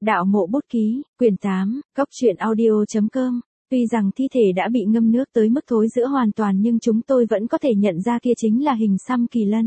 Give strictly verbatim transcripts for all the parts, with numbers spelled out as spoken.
Đạo mộ bút ký, quyển tám, cốc truyện audio chấm com. Tuy rằng thi thể đã bị ngâm nước tới mức thối rữa hoàn toàn nhưng chúng tôi vẫn có thể nhận ra kia chính là hình xăm kỳ lân.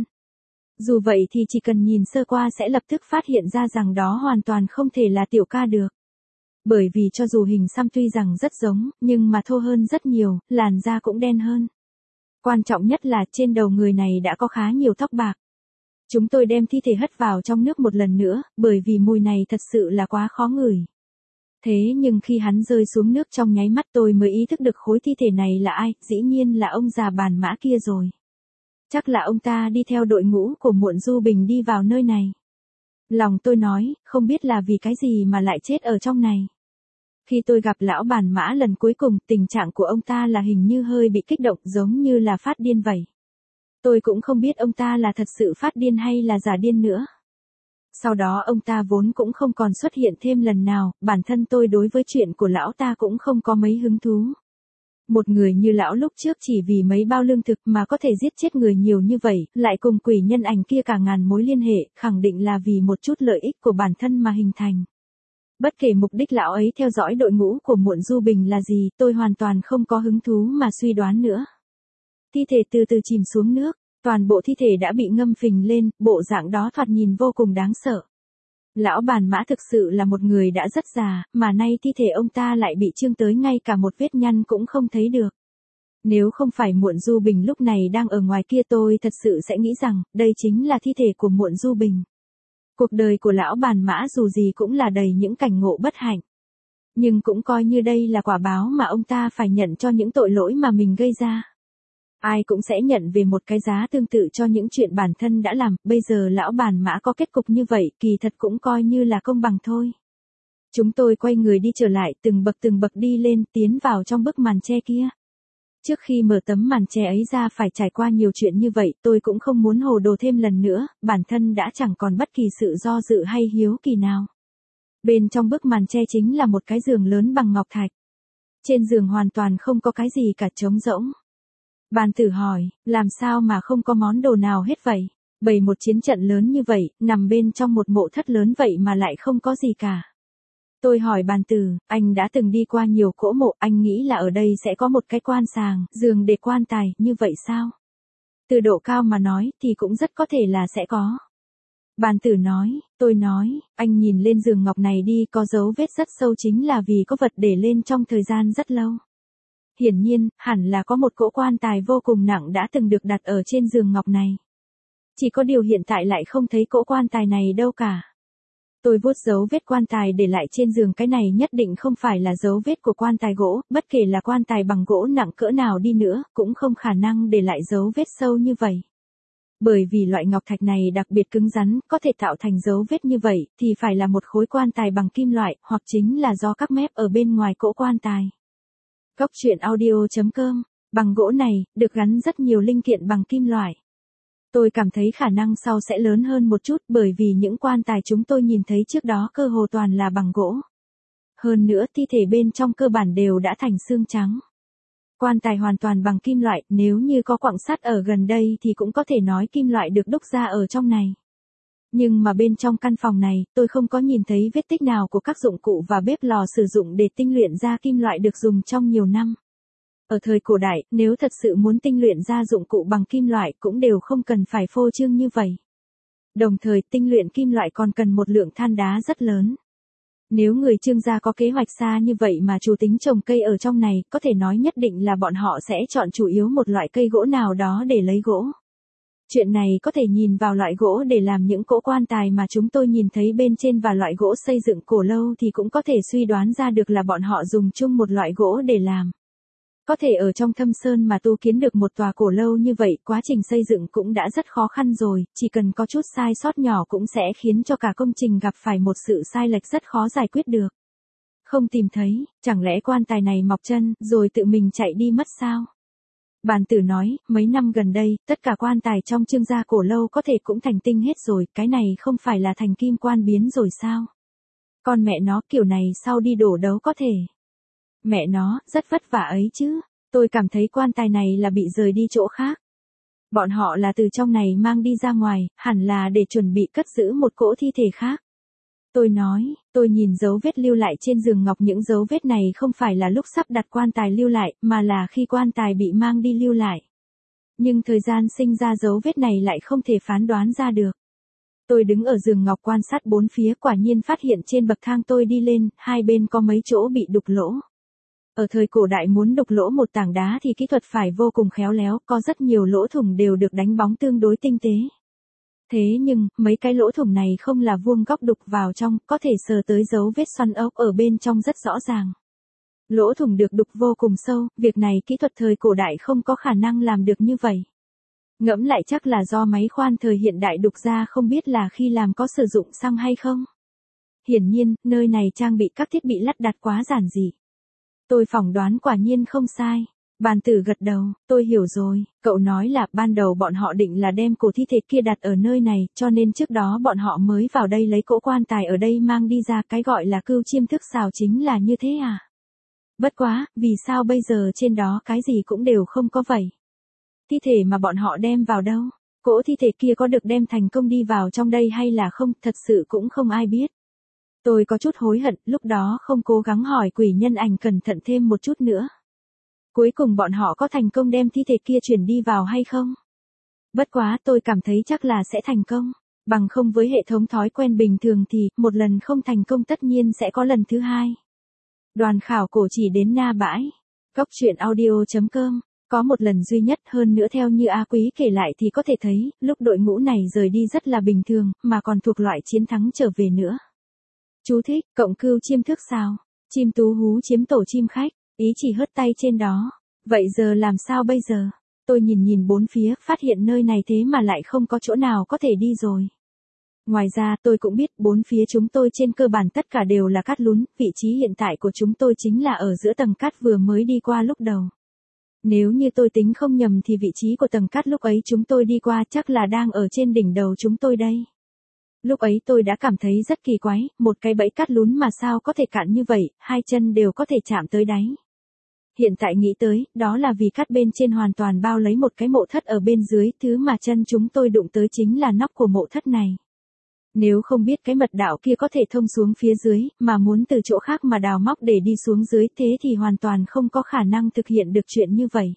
Dù vậy thì chỉ cần nhìn sơ qua sẽ lập tức phát hiện ra rằng đó hoàn toàn không thể là Tiểu Ca được. Bởi vì cho dù hình xăm tuy rằng rất giống, nhưng mà thô hơn rất nhiều, làn da cũng đen hơn. Quan trọng nhất là trên đầu người này đã có khá nhiều tóc bạc. Chúng tôi đem thi thể hất vào trong nước một lần nữa, bởi vì mùi này thật sự là quá khó ngửi. Thế nhưng khi hắn rơi xuống nước trong nháy mắt tôi mới ý thức được khối thi thể này là ai, dĩ nhiên là ông già Bàn Mã kia rồi. Chắc là ông ta đi theo đội ngũ của Muộn Du Bình đi vào nơi này. Lòng tôi nói, không biết là vì cái gì mà lại chết ở trong này. Khi tôi gặp lão Bàn Mã lần cuối cùng, tình trạng của ông ta là hình như hơi bị kích động giống như là phát điên vậy. Tôi cũng không biết ông ta là thật sự phát điên hay là giả điên nữa. Sau đó ông ta vốn cũng không còn xuất hiện thêm lần nào, bản thân tôi đối với chuyện của lão ta cũng không có mấy hứng thú. Một người như lão lúc trước chỉ vì mấy bao lương thực mà có thể giết chết người nhiều như vậy, lại cùng quỷ nhân ảnh kia cả ngàn mối liên hệ, khẳng định là vì một chút lợi ích của bản thân mà hình thành. Bất kể mục đích lão ấy theo dõi đội ngũ của Muộn Du Bình là gì, tôi hoàn toàn không có hứng thú mà suy đoán nữa. Thi thể từ từ chìm xuống nước, toàn bộ thi thể đã bị ngâm phình lên, bộ dạng đó thoạt nhìn vô cùng đáng sợ. Lão Bàn Mã thực sự là một người đã rất già, mà nay thi thể ông ta lại bị trương tới ngay cả một vết nhăn cũng không thấy được. Nếu không phải Muộn Du Bình lúc này đang ở ngoài kia tôi thật sự sẽ nghĩ rằng, đây chính là thi thể của Muộn Du Bình. Cuộc đời của lão Bàn Mã dù gì cũng là đầy những cảnh ngộ bất hạnh. Nhưng cũng coi như đây là quả báo mà ông ta phải nhận cho những tội lỗi mà mình gây ra. Ai cũng sẽ nhận về một cái giá tương tự cho những chuyện bản thân đã làm, bây giờ lão Bàn Mã có kết cục như vậy, kỳ thật cũng coi như là công bằng thôi. Chúng tôi quay người đi trở lại, từng bậc từng bậc đi lên, tiến vào trong bức màn che kia. Trước khi mở tấm màn che ấy ra phải trải qua nhiều chuyện như vậy, tôi cũng không muốn hồ đồ thêm lần nữa, bản thân đã chẳng còn bất kỳ sự do dự hay hiếu kỳ nào. Bên trong bức màn che chính là một cái giường lớn bằng ngọc thạch. Trên giường hoàn toàn không có cái gì cả, trống rỗng. Bàn Tử hỏi, làm sao mà không có món đồ nào hết vậy? Bày một chiến trận lớn như vậy, nằm bên trong một mộ thất lớn vậy mà lại không có gì cả. Tôi hỏi Bàn Tử, anh đã từng đi qua nhiều cỗ mộ, anh nghĩ là ở đây sẽ có một cái quan sàng, giường để quan tài, như vậy sao? Từ độ cao mà nói, thì cũng rất có thể là sẽ có. Bàn Tử nói, tôi nói, anh nhìn lên giường ngọc này đi, có dấu vết rất sâu chính là vì có vật để lên trong thời gian rất lâu. Hiển nhiên, hẳn là có một cỗ quan tài vô cùng nặng đã từng được đặt ở trên giường ngọc này. Chỉ có điều hiện tại lại không thấy cỗ quan tài này đâu cả. Tôi vuốt dấu vết quan tài để lại trên giường, cái này nhất định không phải là dấu vết của quan tài gỗ, bất kể là quan tài bằng gỗ nặng cỡ nào đi nữa, cũng không khả năng để lại dấu vết sâu như vậy. Bởi vì loại ngọc thạch này đặc biệt cứng rắn, có thể tạo thành dấu vết như vậy, thì phải là một khối quan tài bằng kim loại, hoặc chính là do các mép ở bên ngoài cỗ quan tài. Cốc truyện audio chấm com, bằng gỗ này, được gắn rất nhiều linh kiện bằng kim loại. Tôi cảm thấy khả năng sau sẽ lớn hơn một chút bởi vì những quan tài chúng tôi nhìn thấy trước đó cơ hồ toàn là bằng gỗ. Hơn nữa thi thể bên trong cơ bản đều đã thành xương trắng. Quan tài hoàn toàn bằng kim loại, nếu như có quặng sắt ở gần đây thì cũng có thể nói kim loại được đúc ra ở trong này. Nhưng mà bên trong căn phòng này, tôi không có nhìn thấy vết tích nào của các dụng cụ và bếp lò sử dụng để tinh luyện ra kim loại được dùng trong nhiều năm. Ở thời cổ đại, nếu thật sự muốn tinh luyện ra dụng cụ bằng kim loại cũng đều không cần phải phô trương như vậy. Đồng thời, tinh luyện kim loại còn cần một lượng than đá rất lớn. Nếu người Trương gia có kế hoạch xa như vậy mà chủ tính trồng cây ở trong này, có thể nói nhất định là bọn họ sẽ chọn chủ yếu một loại cây gỗ nào đó để lấy gỗ. Chuyện này có thể nhìn vào loại gỗ để làm những cỗ quan tài mà chúng tôi nhìn thấy bên trên và loại gỗ xây dựng cổ lâu thì cũng có thể suy đoán ra được là bọn họ dùng chung một loại gỗ để làm. Có thể ở trong thâm sơn mà tu kiến được một tòa cổ lâu như vậy, quá trình xây dựng cũng đã rất khó khăn rồi, chỉ cần có chút sai sót nhỏ cũng sẽ khiến cho cả công trình gặp phải một sự sai lệch rất khó giải quyết được. Không tìm thấy, chẳng lẽ quan tài này mọc chân, rồi tự mình chạy đi mất sao? Bàn Tử nói, mấy năm gần đây, tất cả quan tài trong Trương gia cổ lâu có thể cũng thành tinh hết rồi, cái này không phải là thành kim quan biến rồi sao? Con mẹ nó, kiểu này sau đi đổ đấu có thể. Mẹ nó, rất vất vả ấy chứ, tôi cảm thấy quan tài này là bị rời đi chỗ khác. Bọn họ là từ trong này mang đi ra ngoài, hẳn là để chuẩn bị cất giữ một cỗ thi thể khác. Tôi nói, tôi nhìn dấu vết lưu lại trên giường ngọc, những dấu vết này không phải là lúc sắp đặt quan tài lưu lại, mà là khi quan tài bị mang đi lưu lại. Nhưng thời gian sinh ra dấu vết này lại không thể phán đoán ra được. Tôi đứng ở giường ngọc quan sát bốn phía, quả nhiên phát hiện trên bậc thang tôi đi lên, hai bên có mấy chỗ bị đục lỗ. Ở thời cổ đại muốn đục lỗ một tảng đá thì kỹ thuật phải vô cùng khéo léo, có rất nhiều lỗ thủng đều được đánh bóng tương đối tinh tế. Thế nhưng, mấy cái lỗ thủng này không là vuông góc đục vào trong, có thể sờ tới dấu vết xoăn ốc ở bên trong rất rõ ràng. Lỗ thủng được đục vô cùng sâu, việc này kỹ thuật thời cổ đại không có khả năng làm được như vậy. Ngẫm lại chắc là do máy khoan thời hiện đại đục ra, không biết là khi làm có sử dụng xăng hay không. Hiển nhiên, nơi này trang bị các thiết bị lắp đặt quá giản dị. Tôi phỏng đoán quả nhiên không sai. Bàn tử gật đầu, tôi hiểu rồi, cậu nói là ban đầu bọn họ định là đem cổ thi thể kia đặt ở nơi này, cho nên trước đó bọn họ mới vào đây lấy cỗ quan tài ở đây mang đi ra, cái gọi là cưu chiêm thức xào chính là như thế à? Bất quá, vì sao bây giờ trên đó cái gì cũng đều không có vậy? Thi thể mà bọn họ đem vào đâu? Cỗ thi thể kia có được đem thành công đi vào trong đây hay là không, thật sự cũng không ai biết. Tôi có chút hối hận, lúc đó không cố gắng hỏi quỷ nhân ảnh cẩn thận thêm một chút nữa. Cuối cùng bọn họ có thành công đem thi thể kia chuyển đi vào hay không? Bất quá tôi cảm thấy chắc là sẽ thành công. Bằng không với hệ thống thói quen bình thường thì, một lần không thành công tất nhiên sẽ có lần thứ hai. Đoàn khảo cổ chỉ đến Na Bãi. Góc truyện audio chấm com. Có một lần duy nhất, hơn nữa theo như A Quý kể lại thì có thể thấy, lúc đội ngũ này rời đi rất là bình thường, mà còn thuộc loại chiến thắng trở về nữa. Chú thích, cộng cưu chiêm thức sao? Chim tú hú chiếm tổ chim khách, ý chỉ hớt tay trên đó. Vậy giờ làm sao bây giờ? Tôi nhìn nhìn bốn phía, phát hiện nơi này thế mà lại không có chỗ nào có thể đi rồi. Ngoài ra, tôi cũng biết, bốn phía chúng tôi trên cơ bản tất cả đều là cát lún, vị trí hiện tại của chúng tôi chính là ở giữa tầng cát vừa mới đi qua lúc đầu. Nếu như tôi tính không nhầm thì vị trí của tầng cát lúc ấy chúng tôi đi qua chắc là đang ở trên đỉnh đầu chúng tôi đây. Lúc ấy tôi đã cảm thấy rất kỳ quái, một cái bẫy cát lún mà sao có thể cạn như vậy, hai chân đều có thể chạm tới đáy. Hiện tại nghĩ tới, đó là vì cát bên trên hoàn toàn bao lấy một cái mộ thất ở bên dưới, thứ mà chân chúng tôi đụng tới chính là nóc của mộ thất này. Nếu không biết cái mật đạo kia có thể thông xuống phía dưới, mà muốn từ chỗ khác mà đào móc để đi xuống dưới, thế thì hoàn toàn không có khả năng thực hiện được chuyện như vậy.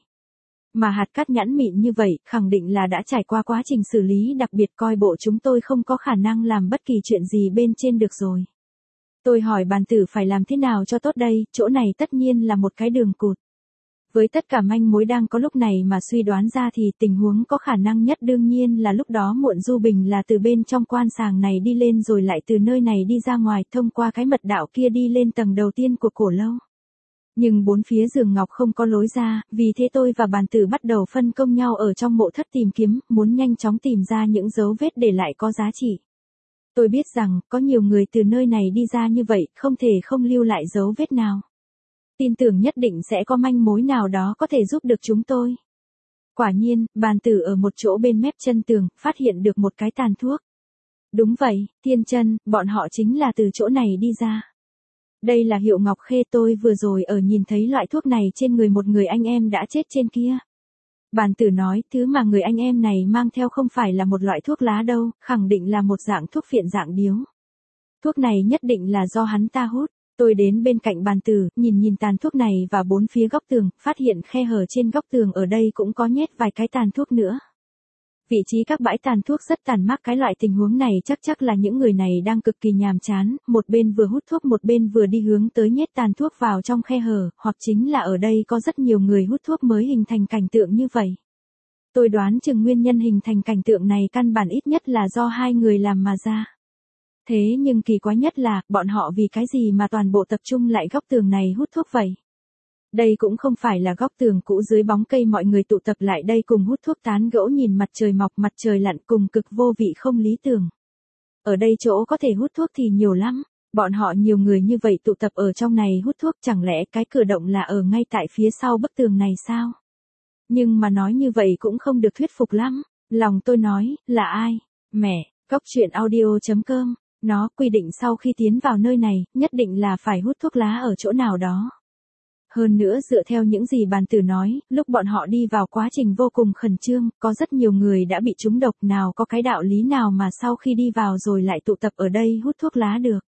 Mà hạt cát nhẵn mịn như vậy, khẳng định là đã trải qua quá trình xử lý đặc biệt, coi bộ chúng tôi không có khả năng làm bất kỳ chuyện gì bên trên được rồi. Tôi hỏi bàn tử phải làm thế nào cho tốt đây, chỗ này tất nhiên là một cái đường cụt. Với tất cả manh mối đang có lúc này mà suy đoán ra thì tình huống có khả năng nhất đương nhiên là lúc đó Muộn Du Bình là từ bên trong quan sàng này đi lên rồi lại từ nơi này đi ra ngoài, thông qua cái mật đạo kia đi lên tầng đầu tiên của cổ lâu. Nhưng bốn phía giường ngọc không có lối ra, vì thế tôi và bàn tử bắt đầu phân công nhau ở trong mộ thất tìm kiếm, muốn nhanh chóng tìm ra những dấu vết để lại có giá trị. Tôi biết rằng, có nhiều người từ nơi này đi ra như vậy, không thể không lưu lại dấu vết nào. Tin tưởng nhất định sẽ có manh mối nào đó có thể giúp được chúng tôi. Quả nhiên, bàn tử ở một chỗ bên mép chân tường, phát hiện được một cái tàn thuốc. Đúng vậy, Thiên Chân, bọn họ chính là từ chỗ này đi ra. Đây là hiệu ngọc khê, tôi vừa rồi ở nhìn thấy loại thuốc này trên người một người anh em đã chết trên kia. Bàn tử nói, thứ mà người anh em này mang theo không phải là một loại thuốc lá đâu, khẳng định là một dạng thuốc phiện dạng điếu. Thuốc này nhất định là do hắn ta hút. Tôi đến bên cạnh bàn tử, nhìn nhìn tàn thuốc này và bốn phía góc tường, phát hiện khe hở trên góc tường ở đây cũng có nhét vài cái tàn thuốc nữa. Vị trí các bãi tàn thuốc rất tàn mác, cái loại tình huống này chắc chắc là những người này đang cực kỳ nhàm chán, một bên vừa hút thuốc một bên vừa đi hướng tới nhét tàn thuốc vào trong khe hở, hoặc chính là ở đây có rất nhiều người hút thuốc mới hình thành cảnh tượng như vậy. Tôi đoán chừng nguyên nhân hình thành cảnh tượng này căn bản ít nhất là do hai người làm mà ra. Thế nhưng kỳ quái nhất là, bọn họ vì cái gì mà toàn bộ tập trung lại góc tường này hút thuốc vậy? Đây cũng không phải là góc tường cũ dưới bóng cây mọi người tụ tập lại đây cùng hút thuốc tán gẫu nhìn mặt trời mọc mặt trời lặn cùng cực vô vị không lý tưởng. Ở đây chỗ có thể hút thuốc thì nhiều lắm, bọn họ nhiều người như vậy tụ tập ở trong này hút thuốc, chẳng lẽ cái cửa động là ở ngay tại phía sau bức tường này sao? Nhưng mà nói như vậy cũng không được thuyết phục lắm, lòng tôi nói, là ai? Mẹ, góc truyện audio chấm com. Nó quy định sau khi tiến vào nơi này, nhất định là phải hút thuốc lá ở chỗ nào đó. Hơn nữa dựa theo những gì bàn tử nói, lúc bọn họ đi vào quá trình vô cùng khẩn trương, có rất nhiều người đã bị trúng độc, nào có cái đạo lý nào mà sau khi đi vào rồi lại tụ tập ở đây hút thuốc lá được.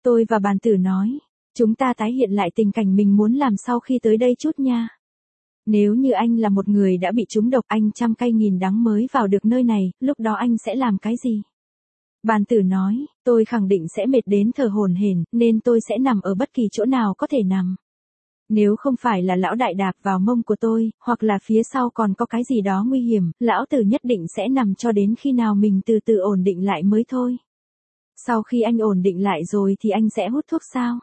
Tôi và bàn tử nói, chúng ta tái hiện lại tình cảnh mình muốn làm sau khi tới đây chút nha. Nếu như anh là một người đã bị trúng độc, anh trăm cay nghìn đắng mới vào được nơi này, lúc đó anh sẽ làm cái gì? Bàn tử nói, tôi khẳng định sẽ mệt đến thở hổn hển, nên tôi sẽ nằm ở bất kỳ chỗ nào có thể nằm. Nếu không phải là lão đại đạp vào mông của tôi, hoặc là phía sau còn có cái gì đó nguy hiểm, lão tử nhất định sẽ nằm cho đến khi nào mình từ từ ổn định lại mới thôi. Sau khi anh ổn định lại rồi thì anh sẽ hút thuốc sao?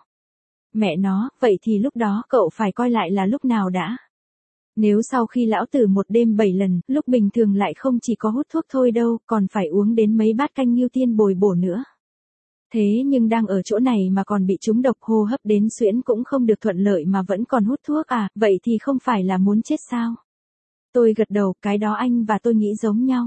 Mẹ nó, vậy thì lúc đó cậu phải coi lại là lúc nào đã. Nếu sau khi lão tử một đêm bảy lần, lúc bình thường lại không chỉ có hút thuốc thôi đâu, còn phải uống đến mấy bát canh ngưu tiên bồi bổ nữa. Thế nhưng đang ở chỗ này mà còn bị trúng độc, hô hấp đến suyễn cũng không được thuận lợi mà vẫn còn hút thuốc à, vậy thì không phải là muốn chết sao? Tôi gật đầu, cái đó anh và tôi nghĩ giống nhau.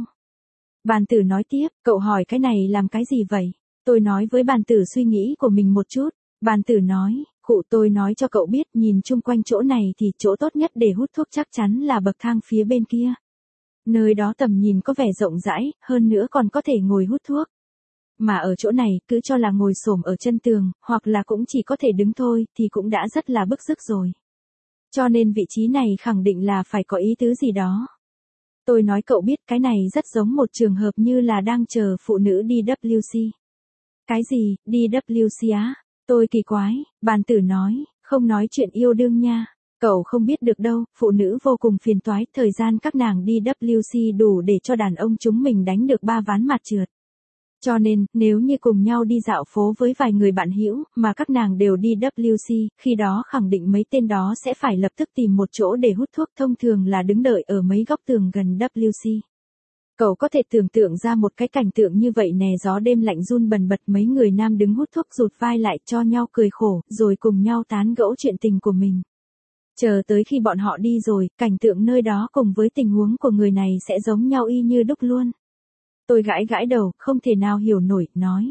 Bàn tử nói tiếp, cậu hỏi cái này làm cái gì vậy? Tôi nói với bàn tử suy nghĩ của mình một chút. Bàn tử nói, cụ tôi nói cho cậu biết, nhìn chung quanh chỗ này thì chỗ tốt nhất để hút thuốc chắc chắn là bậc thang phía bên kia. Nơi đó tầm nhìn có vẻ rộng rãi, hơn nữa còn có thể ngồi hút thuốc. Mà ở chỗ này, cứ cho là ngồi xổm ở chân tường, hoặc là cũng chỉ có thể đứng thôi, thì cũng đã rất là bức rứt rồi. Cho nên vị trí này khẳng định là phải có ý tứ gì đó. Tôi nói cậu biết, cái này rất giống một trường hợp như là đang chờ phụ nữ đi vê kép xê. Cái gì, đi vê kép xê á? Tôi kỳ quái, bàn tử nói, không nói chuyện yêu đương nha. Cậu không biết được đâu, phụ nữ vô cùng phiền toái, thời gian các nàng đi vê kép xê đủ để cho đàn ông chúng mình đánh được ba ván mặt trượt. Cho nên, nếu như cùng nhau đi dạo phố với vài người bạn hữu, mà các nàng đều đi vê kép xê, khi đó khẳng định mấy tên đó sẽ phải lập tức tìm một chỗ để hút thuốc, thông thường là đứng đợi ở mấy góc tường gần vê kép xê. Cậu có thể tưởng tượng ra một cái cảnh tượng như vậy nè, gió đêm lạnh run bần bật, mấy người nam đứng hút thuốc rụt vai lại cho nhau cười khổ, rồi cùng nhau tán gẫu chuyện tình của mình. Chờ tới khi bọn họ đi rồi, cảnh tượng nơi đó cùng với tình huống của người này sẽ giống nhau y như đúc luôn. Tôi gãi gãi đầu, không thể nào hiểu nổi, nói.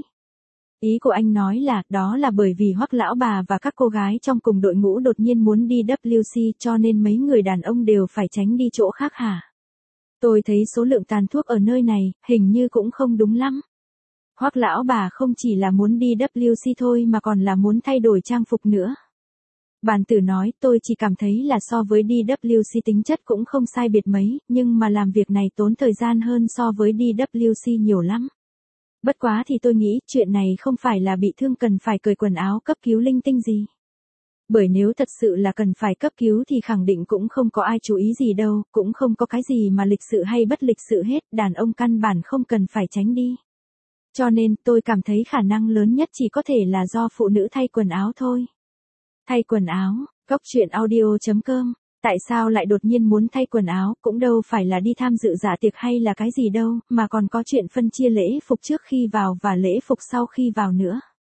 Ý của anh nói là, đó là bởi vì Hoắc lão bà và các cô gái trong cùng đội ngũ đột nhiên muốn đi vê kép xê cho nên mấy người đàn ông đều phải tránh đi chỗ khác hả? Tôi thấy số lượng tàn thuốc ở nơi này, hình như cũng không đúng lắm. Hoắc lão bà không chỉ là muốn đi vê kép xê thôi mà còn là muốn thay đổi trang phục nữa. Bàn tử nói, tôi chỉ cảm thấy là so với đi vê kép xê tính chất cũng không sai biệt mấy, nhưng mà làm việc này tốn thời gian hơn so với đi vê kép xê nhiều lắm. Bất quá thì tôi nghĩ, chuyện này không phải là bị thương cần phải cởi quần áo cấp cứu linh tinh gì. Bởi nếu thật sự là cần phải cấp cứu thì khẳng định cũng không có ai chú ý gì đâu, cũng không có cái gì mà lịch sự hay bất lịch sự hết, đàn ông căn bản không cần phải tránh đi. Cho nên, tôi cảm thấy khả năng lớn nhất chỉ có thể là do phụ nữ thay quần áo thôi. Thay quần áo, góc truyện audio chấm com, tại sao lại đột nhiên muốn thay quần áo, cũng đâu phải là đi tham dự dạ tiệc hay là cái gì đâu, mà còn có chuyện phân chia lễ phục trước khi vào và lễ phục sau khi vào nữa.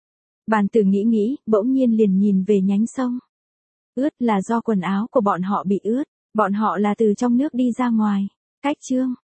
Bàn tử nghĩ nghĩ, bỗng nhiên liền nhìn về nhánh sông. Ướt là do quần áo của bọn họ bị ướt, bọn họ là từ trong nước đi ra ngoài. Cách chương